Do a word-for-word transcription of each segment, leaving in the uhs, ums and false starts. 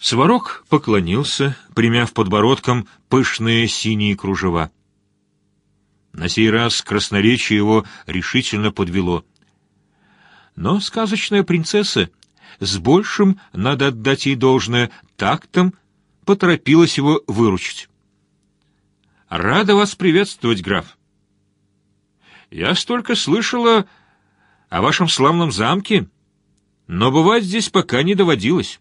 Сварог поклонился, примяв подбородком пышные синие кружева. На сей раз красноречие его решительно подвело. Но сказочная принцесса, с большим, надо отдать ей должное, тактом поторопилась его выручить. «Рада вас приветствовать, граф. Я столько слышала о вашем славном замке, но бывать здесь пока не доводилось».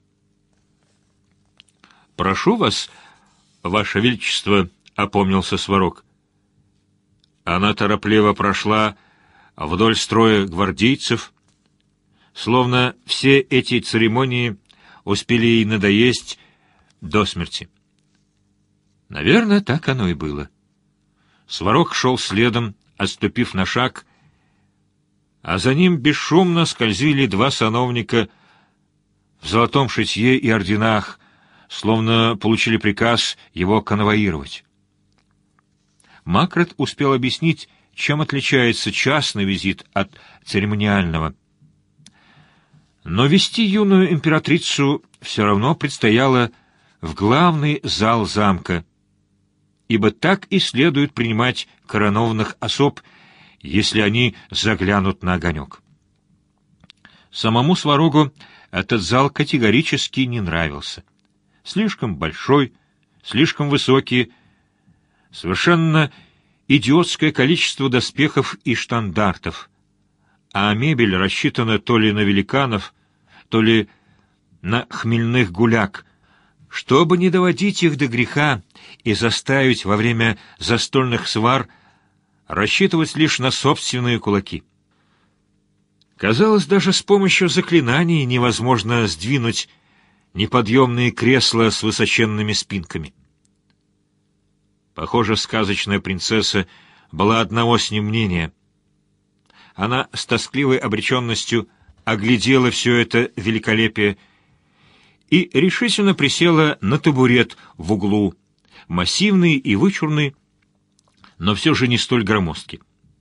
«Прошу вас, ваше величество», — опомнился Сварог. Она торопливо прошла вдоль строя гвардейцев, словно все эти церемонии успели ей надоесть до смерти. Наверное, так оно и было. Сварог шел следом, отступив на шаг, а за ним бесшумно скользили два сановника в золотом шитье и орденах, словно получили приказ его конвоировать. Макрет успел объяснить, чем отличается частный визит от церемониального. Но вести юную императрицу все равно предстояло в главный зал замка, ибо так и следует принимать коронованных особ, если они заглянут на огонек. Самому Сварогу этот зал категорически не нравился. Слишком большой, слишком высокий, совершенно идиотское количество доспехов и штандартов, а мебель рассчитана то ли на великанов, то ли на хмельных гуляк, чтобы не доводить их до греха и заставить во время застольных свар рассчитывать лишь на собственные кулаки. Казалось, даже с помощью заклинаний невозможно сдвинуть неподъемные кресла с высоченными спинками. Похоже, сказочная принцесса была одного с ним мнения. Она с тоскливой обреченностью оглядела все это великолепие и решительно присела на табурет в углу, массивный и вычурный, но все же не столь громоздкий.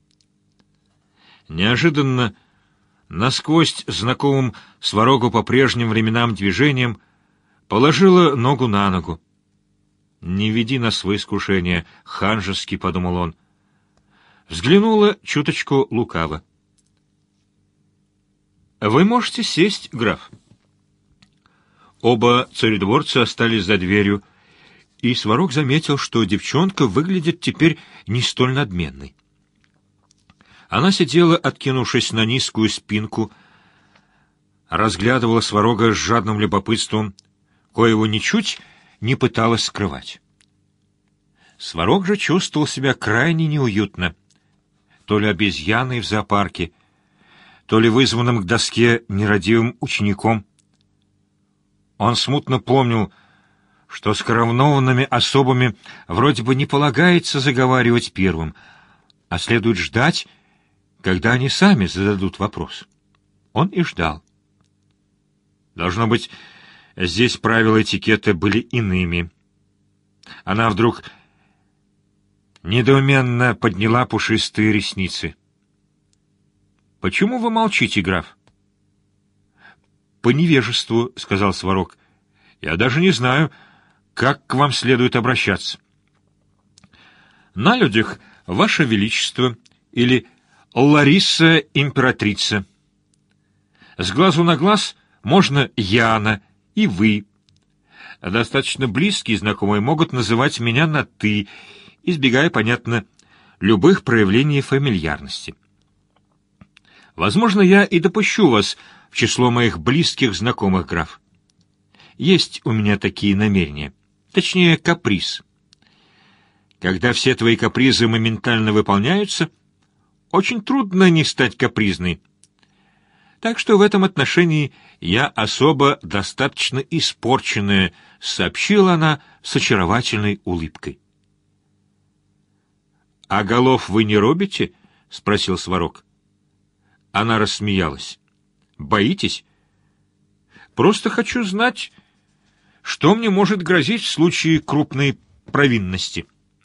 Неожиданно, насквозь знакомым Сварогу по прежним временам движением, положила ногу на ногу. «Не веди нас в искушение, ханжески», — подумал он. Взглянула чуточку лукаво. «Вы можете сесть, граф». Оба царедворца остались за дверью, и Сварог заметил, что девчонка выглядит теперь не столь надменной. Она сидела, откинувшись на низкую спинку, разглядывала Сварога с жадным любопытством, коего ничуть не пыталась скрывать. Сварог же чувствовал себя крайне неуютно, то ли обезьяной в зоопарке, то ли вызванным к доске нерадивым учеником. Он смутно помнил, что с коронованными особами вроде бы не полагается заговаривать первым, а следует ждать, когда они сами зададут вопрос. Он и ждал. Должно быть, здесь правила этикета были иными. Она вдруг недоуменно подняла пушистые ресницы. «Почему вы молчите, граф?» «По невежеству», — сказал Сварог. «Я даже не знаю, как к вам следует обращаться». «На людях, ваше величество» или «Лариса императрица». С глазу на глаз можно «Яна» и «вы». Достаточно близкие знакомые могут называть меня на «ты», избегая, понятно, любых проявлений фамильярности. Возможно, я и допущу вас в число моих близких знакомых, граф. Есть у меня такие намерения, точнее, каприз. Когда все твои капризы моментально выполняются, очень трудно не стать капризной. Так что в этом отношении я особо достаточно испорченная, сообщила она с очаровательной улыбкой. «А голов вы не робите?» — спросил Сварог. Она рассмеялась. «Боитесь?» «Просто хочу знать, что мне может грозить в случае крупной провинности».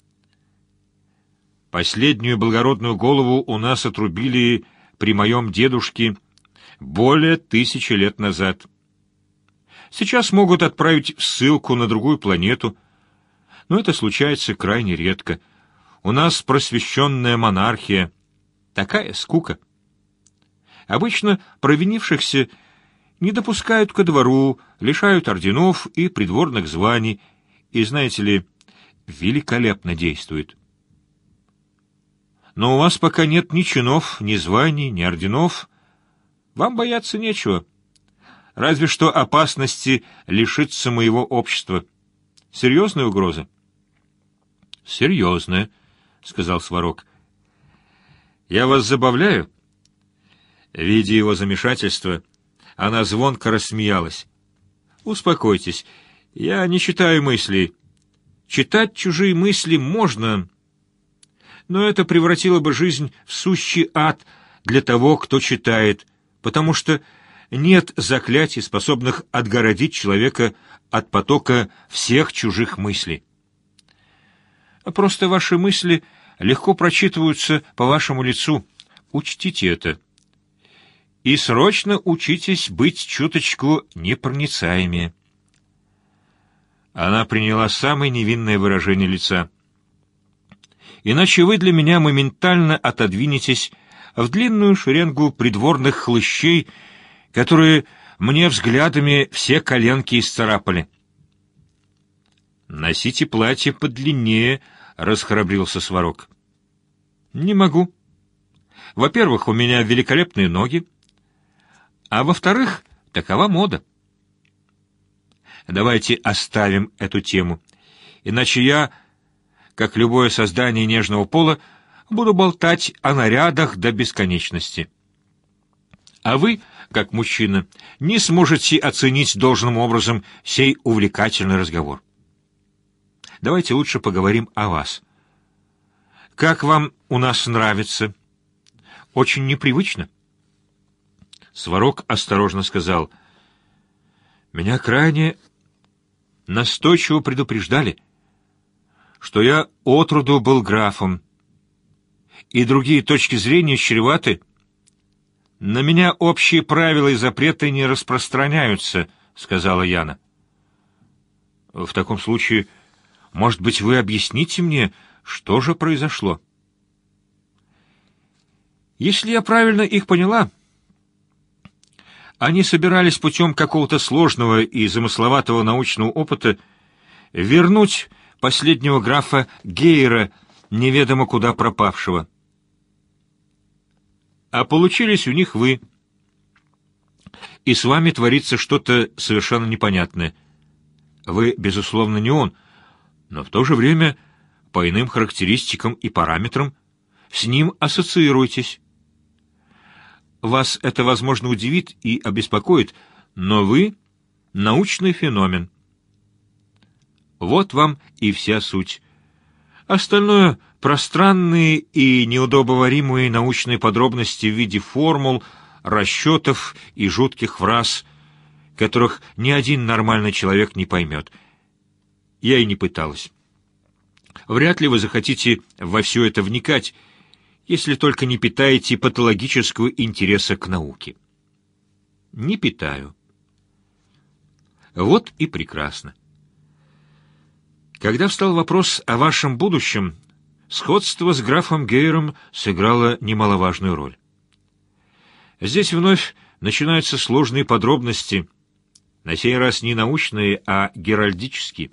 Последнюю благородную голову у нас отрубили при моем дедушке более тысячи лет назад. Сейчас могут отправить ссылку на другую планету, но это случается крайне редко. У нас просвещенная монархия. Такая скука. Обычно провинившихся не допускают ко двору, лишают орденов и придворных званий, и, знаете ли, великолепно действует. Но у вас пока нет ни чинов, ни званий, ни орденов. Вам бояться нечего. Разве что опасности лишиться моего общества. Серьезная угроза? — Серьезная, — сказал Сварог. — Я вас забавляю? Видя его замешательство, она звонко рассмеялась. — Успокойтесь, я не читаю мыслей. Читать чужие мысли можно, но это превратило бы жизнь в сущий ад для того, кто читает, потому что нет заклятий, способных отгородить человека от потока всех чужих мыслей. Просто ваши мысли легко прочитываются по вашему лицу. Учтите это. И срочно учитесь быть чуточку непроницаемее. Она приняла самое невинное выражение лица. Иначе вы для меня моментально отодвинетесь в длинную шеренгу придворных хлыщей, которые мне взглядами все коленки исцарапали. «Носите платье подлиннее», — расхрабрился Сварог. «Не могу. Во-первых, у меня великолепные ноги, а во-вторых, такова мода. Давайте оставим эту тему, иначе я, как любое создание нежного пола, буду болтать о нарядах до бесконечности. А вы, как мужчина, не сможете оценить должным образом сей увлекательный разговор. Давайте лучше поговорим о вас. Как вам у нас нравится? Очень непривычно. Сварог осторожно сказал: меня крайне настойчиво предупреждали, что я отроду был графом, и другие точки зрения чреваты. На меня общие правила и запреты не распространяются, сказала Яна. В таком случае, может быть, вы объясните мне, что же произошло? Если я правильно их поняла, они собирались путем какого-то сложного и замысловатого научного опыта вернуть последнего графа Гейера, неведомо куда пропавшего. А получились у них вы. И с вами творится что-то совершенно непонятное. Вы, безусловно, не он, но в то же время, по иным характеристикам и параметрам, с ним ассоциируетесь. Вас это, возможно, удивит и обеспокоит, но вы — научный феномен. Вот вам и вся суть. Остальное — пространные и неудобоваримые научные подробности в виде формул, расчетов и жутких фраз, которых ни один нормальный человек не поймет. Я и не пыталась. Вряд ли вы захотите во все это вникать, если только не питаете патологического интереса к науке. Не питаю. Вот и прекрасно. Когда встал вопрос о вашем будущем, сходство с графом Гейером сыграло немаловажную роль. Здесь вновь начинаются сложные подробности, на сей раз не научные, а геральдические.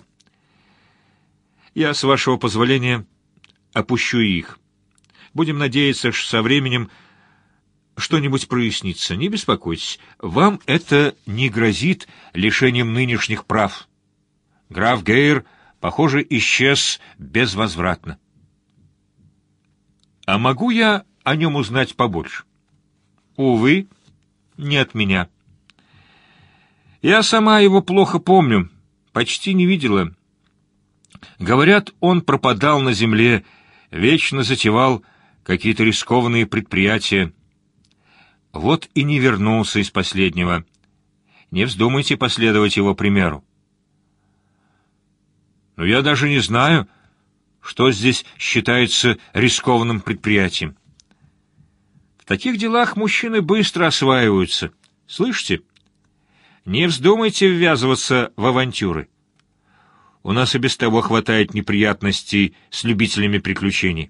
Я, с вашего позволения, опущу их. Будем надеяться, что со временем что-нибудь прояснится. Не беспокойтесь, вам это не грозит лишением нынешних прав. Граф Гейер, похоже, исчез безвозвратно. А могу я о нем узнать побольше? Увы, не от меня. Я сама его плохо помню, почти не видела. Говорят, он пропадал на земле, вечно затевал какие-то рискованные предприятия. Вот и не вернулся из последнего. Не вздумайте последовать его примеру. Но я даже не знаю, что здесь считается рискованным предприятием. В таких делах мужчины быстро осваиваются. Слышите? Не вздумайте ввязываться в авантюры. У нас и без того хватает неприятностей с любителями приключений.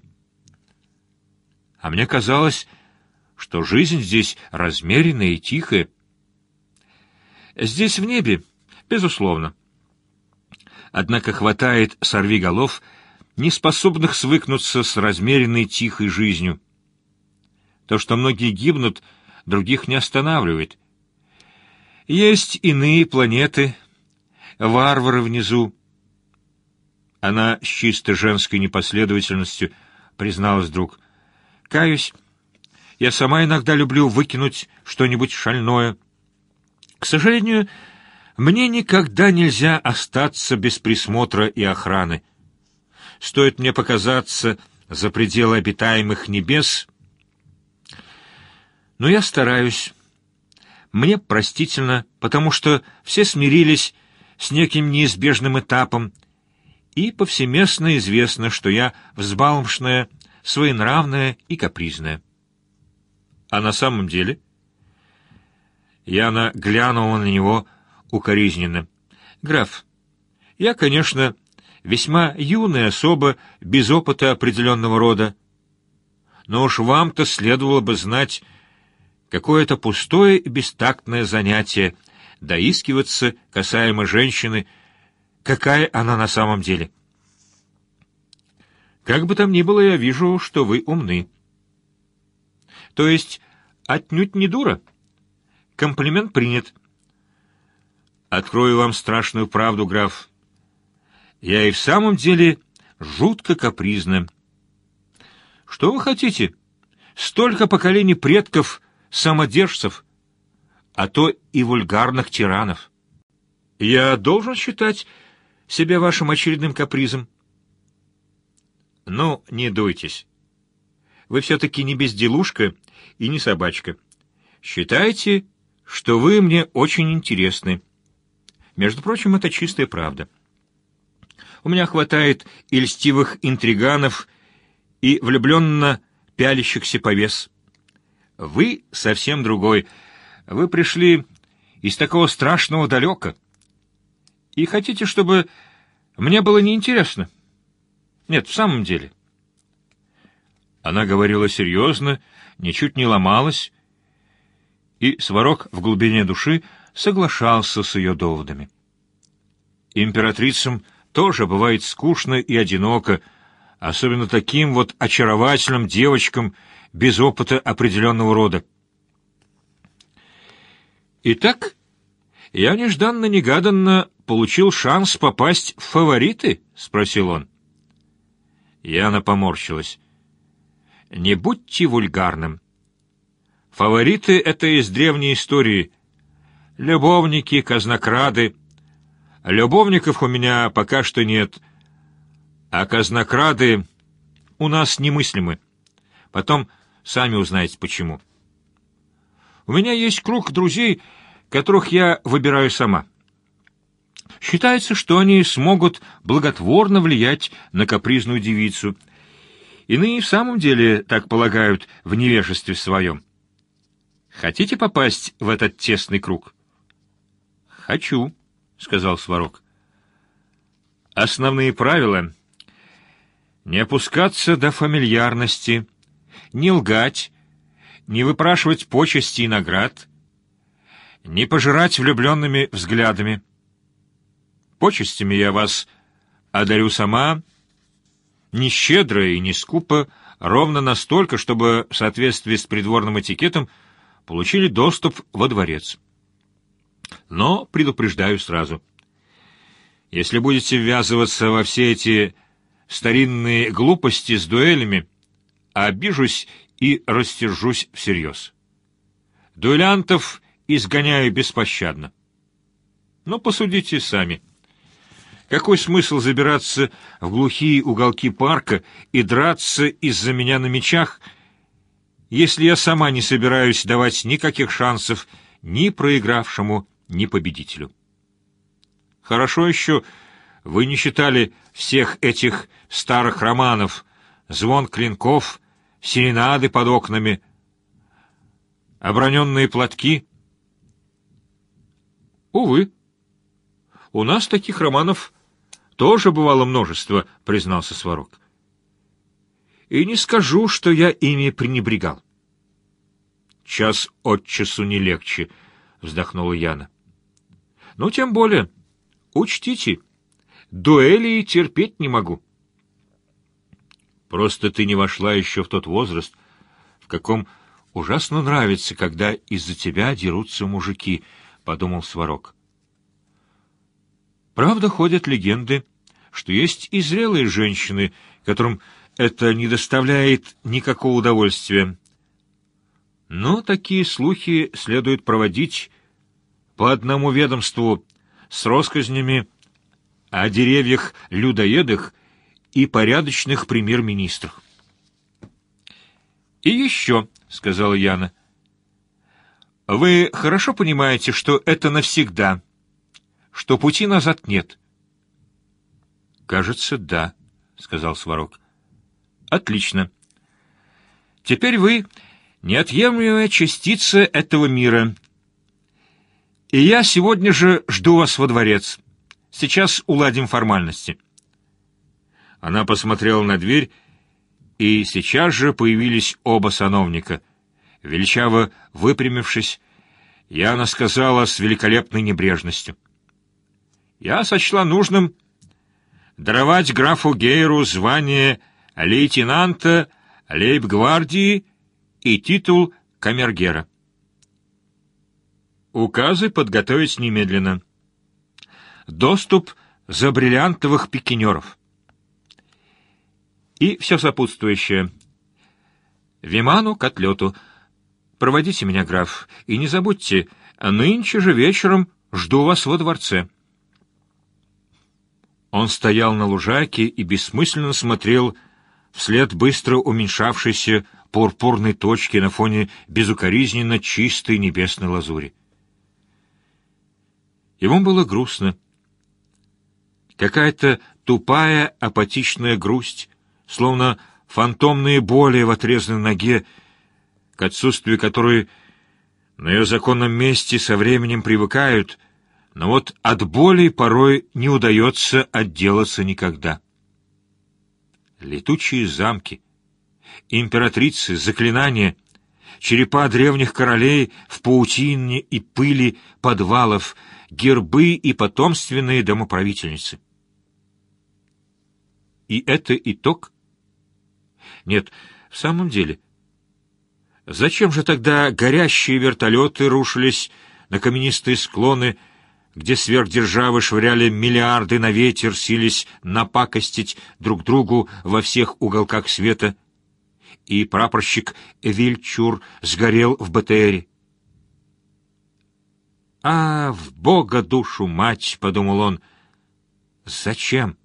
А мне казалось, что жизнь здесь размеренная и тихая. Здесь в небе, безусловно. Однако хватает сорвиголов, не способных свыкнуться с размеренной тихой жизнью. То, что многие гибнут, других не останавливает. Есть иные планеты, варвары внизу. Она с чисто женской непоследовательностью призналась вдруг: «Каюсь, я сама иногда люблю выкинуть что-нибудь шальное. К сожалению, мне никогда нельзя остаться без присмотра и охраны. Стоит мне показаться за пределы обитаемых небес, но я стараюсь. Мне простительно, потому что все смирились с неким неизбежным этапом, и повсеместно известно, что я взбалмошная, своенравная и капризная. А на самом деле...» Яна глянула на него укоризненно. «Граф, я, конечно, весьма юная особа, без опыта определенного рода, но уж вам-то следовало бы знать, какое это пустое и бестактное занятие — доискиваться касаемо женщины, какая она на самом деле. Как бы там ни было, я вижу, что вы умны. То есть отнюдь не дура. Комплимент принят. Открою вам страшную правду, граф. Я и в самом деле жутко капризна. Что вы хотите? Столько поколений предков, самодержцев, а то и вульгарных тиранов. Я должен считать себя вашим очередным капризом? Ну, не дуйтесь. Вы все-таки не безделушка и не собачка. Считайте, что вы мне очень интересны. Между прочим, это чистая правда. У меня хватает и льстивых интриганов, и влюбленно пялящихся повес. Вы совсем другой. Вы пришли из такого страшного далека. И хотите, чтобы мне было неинтересно? Нет, в самом деле. Она говорила серьезно, ничуть не ломалась, и Сварог в глубине души соглашался с ее доводами. Императрицам тоже бывает скучно и одиноко, особенно таким вот очаровательным девочкам без опыта определенного рода. Итак, я нежданно-негаданно получил шанс попасть в фавориты? — спросил он. Яна поморщилась. Не будьте вульгарным. Фавориты — это из древней истории. Любовники, казнокрады. Любовников у меня пока что нет, а казнокрады у нас немыслимы. Потом сами узнаете, почему. У меня есть круг друзей, которых я выбираю сама. Считается, что они смогут благотворно влиять на капризную девицу. Иные в самом деле так полагают в невежестве своем. Хотите попасть в этот тесный круг? — Хочу, — сказал Сварог. — Основные правила — не опускаться до фамильярности, не лгать, не выпрашивать почести и наград, не пожирать влюбленными взглядами. Почестями я вас одарю сама, не щедро и не скупо, ровно настолько, чтобы в соответствии с придворным этикетом получили доступ во дворец. Но предупреждаю сразу. Если будете ввязываться во все эти старинные глупости с дуэлями, обижусь и растержусь всерьез. Дуэлянтов изгоняю беспощадно. Но посудите сами. Какой смысл забираться в глухие уголки парка и драться из-за меня на мечах, если я сама не собираюсь давать никаких шансов ни проигравшему, ни победителю? Хорошо еще вы не читали всех этих старых романов: звон клинков, серенады под окнами, оброненные платки. Увы. У нас таких романов тоже бывало множество, признался Сварог. И не скажу, что я ими пренебрегал. Час от часу не легче, вздохнула Яна. Ну, тем более, учтите, дуэли терпеть не могу. Просто ты не вошла еще в тот возраст, в каком ужасно нравится, когда из-за тебя дерутся мужики, — подумал Сварог. Правда, ходят легенды, что есть и зрелые женщины, которым это не доставляет никакого удовольствия. Но такие слухи следует проводить по одному ведомству с россказнями о деревьях-людоедах и порядочных премьер-министрах. «И еще», — сказала Яна, — «вы хорошо понимаете, что это навсегда, что пути назад нет?» «Кажется, да», — сказал Сварог. «Отлично. Теперь вы неотъемлемая частица этого мира. И я сегодня же жду вас во дворец. Сейчас уладим формальности». Она посмотрела на дверь, и сейчас же появились оба сановника. Величаво выпрямившись, Яна сказала с великолепной небрежностью: «Я сочла нужным даровать графу Гейру звание лейтенанта лейб-гвардии и титул камергера. Указы подготовить немедленно. Доступ за бриллиантовых пикинеров. И все сопутствующее. Виману к отлету. Проводите меня, граф, и не забудьте, нынче же вечером жду вас во дворце». Он стоял на лужайке и бессмысленно смотрел вслед быстро уменьшавшейся пурпурной точки на фоне безукоризненно чистой небесной лазури. Ему было грустно. Какая-то тупая апатичная грусть, словно фантомные боли в отрезанной ноге, к отсутствию которой на ее законном месте со временем привыкают, но вот от боли порой не удается отделаться никогда. Летучие замки, императрицы, заклинания, черепа древних королей в паутине и пыли подвалов, гербы и потомственные домоправительницы. И это итог? Нет, в самом деле, зачем же тогда горящие вертолеты рушились на каменистые склоны, где сверхдержавы швыряли миллиарды на ветер, сились напакостить друг другу во всех уголках света, и прапорщик Вильчур сгорел в БТРе? «А, в Бога душу мать!» — подумал он. «Зачем?»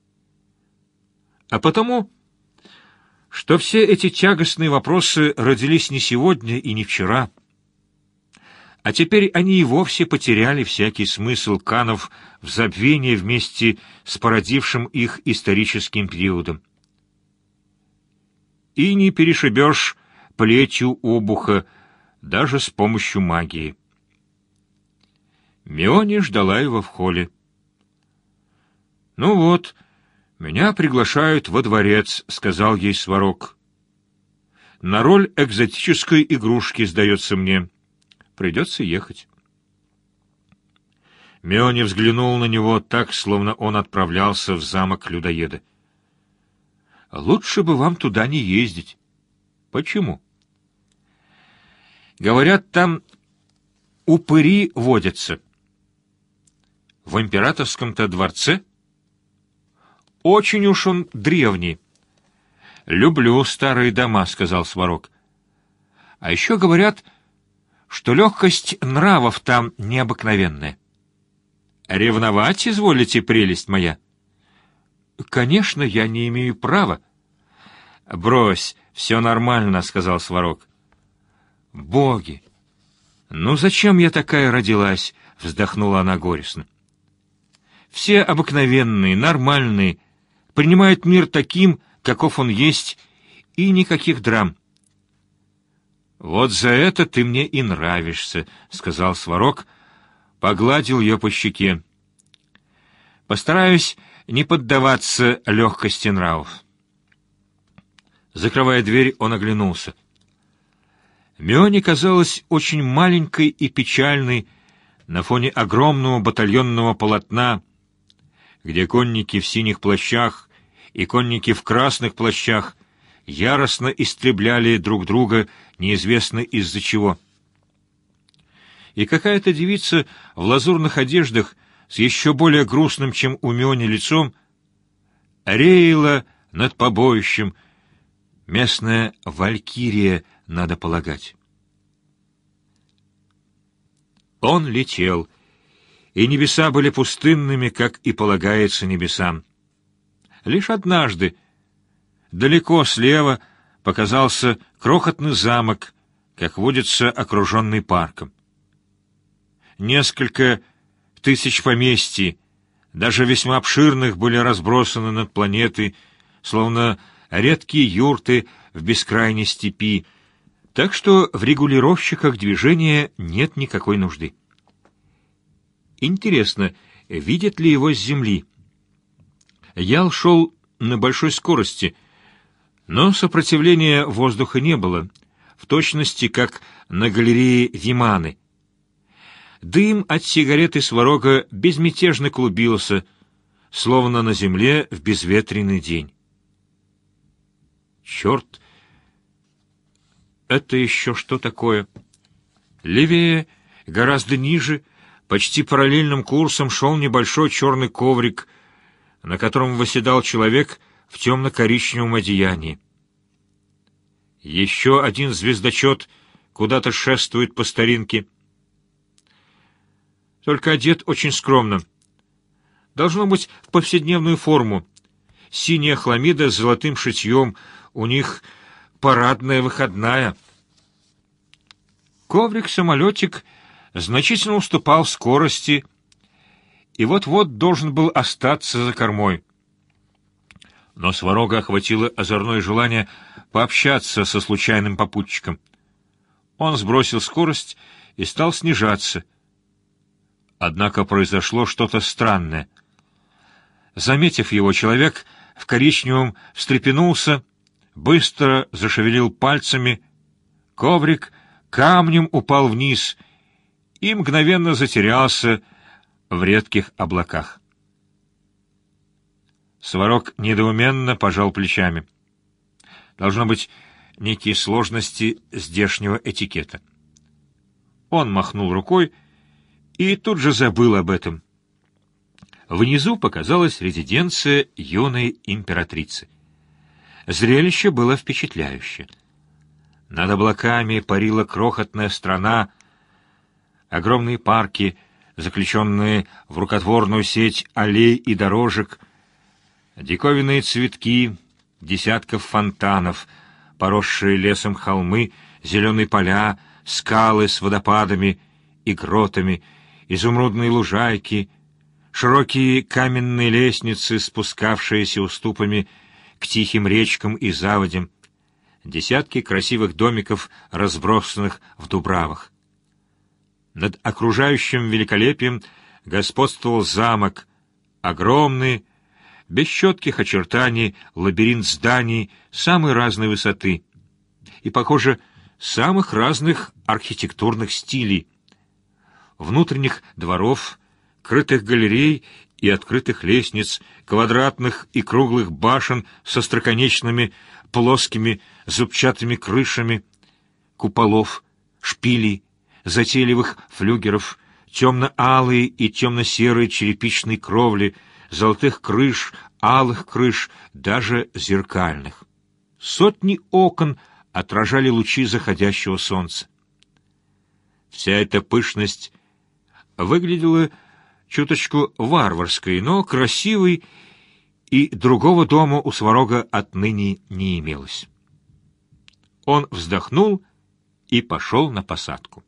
А потому, что все эти тягостные вопросы родились не сегодня и не вчера, а теперь они и вовсе потеряли всякий смысл, канув в забвение вместе с породившим их историческим периодом. И не перешибешь плетью обуха даже с помощью магии. Миони ждала его в холле. «Ну вот, меня приглашают во дворец», — сказал ей Сварог. «На роль экзотической игрушки, сдается мне. Придется ехать». Миони взглянул на него так, словно он отправлялся в замок людоеда. «Лучше бы вам туда не ездить». «Почему?» «Говорят, там упыри водятся». «В императорском-то дворце?» «Очень уж он древний». «Люблю старые дома», — сказал Сварог. «А еще говорят, что легкость нравов там необыкновенная». «Ревновать изволите, прелесть моя?» «Конечно, я не имею права». «Брось, все нормально», — сказал Сварог. «Боги! Ну зачем я такая родилась?» — вздохнула она горестно. «Все обыкновенные, нормальные, принимают мир таким, каков он есть, и никаких драм». «Вот за это ты мне и нравишься», — сказал Сварог, погладил ее по щеке. «Постараюсь не поддаваться легкости нравов». Закрывая дверь, он оглянулся. Мионе казалась очень маленькой и печальной на фоне огромного батальонного полотна, где конники в синих плащах и конники в красных плащах яростно истребляли друг друга неизвестно из-за чего. И какая-то девица в лазурных одеждах с еще более грустным, чем у Миони, лицом реяла над побоищем, местная валькирия, надо полагать. Он летел, и небеса были пустынными, как и полагается небесам. Лишь однажды, далеко слева, показался крохотный замок, как водится, окруженный парком. Несколько тысяч поместий, даже весьма обширных, были разбросаны над планетой, словно редкие юрты в бескрайней степи, так что в регулировщиках движения нет никакой нужды. Интересно, видят ли его с земли? Ял шел на большой скорости, но сопротивления воздуха не было, в точности, как на галерее Виманы. Дым от сигареты Сварога безмятежно клубился, словно на земле в безветренный день. Черт! Это еще что такое? Левее, гораздо ниже, почти параллельным курсом шел небольшой черный коврик, на котором восседал человек в темно-коричневом одеянии. Еще один звездочет куда-то шествует по старинке. Только одет очень скромно. Должно быть в повседневную форму. Синяя хламида с золотым шитьем, у них парадная выходная. Коврик-самолетик значительно уступал в скорости и вот-вот должен был остаться за кормой. Но Сварога охватило озорное желание пообщаться со случайным попутчиком. Он сбросил скорость и стал снижаться. Однако произошло что-то странное. Заметив его, человек в коричневом встрепенулся, быстро зашевелил пальцами, коврик камнем упал вниз и мгновенно затерялся в редких облаках. Сварог недоуменно пожал плечами. Должно быть, некие сложности здешнего этикета. Он махнул рукой и тут же забыл об этом. Внизу показалась резиденция юной императрицы. Зрелище было впечатляющее. Над облаками парила крохотная страна, огромные парки, заключенные в рукотворную сеть аллей и дорожек, диковинные цветки, десятков фонтанов, поросшие лесом холмы, зеленые поля, скалы с водопадами и гротами, изумрудные лужайки, широкие каменные лестницы, спускавшиеся уступами к тихим речкам и заводям, десятки красивых домиков, разбросанных в дубравах. Над окружающим великолепием господствовал замок, огромный, без четких очертаний, лабиринт зданий самой разной высоты и, похоже, самых разных архитектурных стилей, внутренних дворов, крытых галерей и открытых лестниц, квадратных и круглых башен со остроконечными, плоскими, зубчатыми крышами, куполов, шпилей, затейливых флюгеров, темно-алые и темно-серые черепичные кровли, золотых крыш, алых крыш, даже зеркальных. Сотни окон отражали лучи заходящего солнца. Вся эта пышность выглядела чуточку варварской, но красивой, и другого дома у Сварога отныне не имелось. Он вздохнул и пошел на посадку.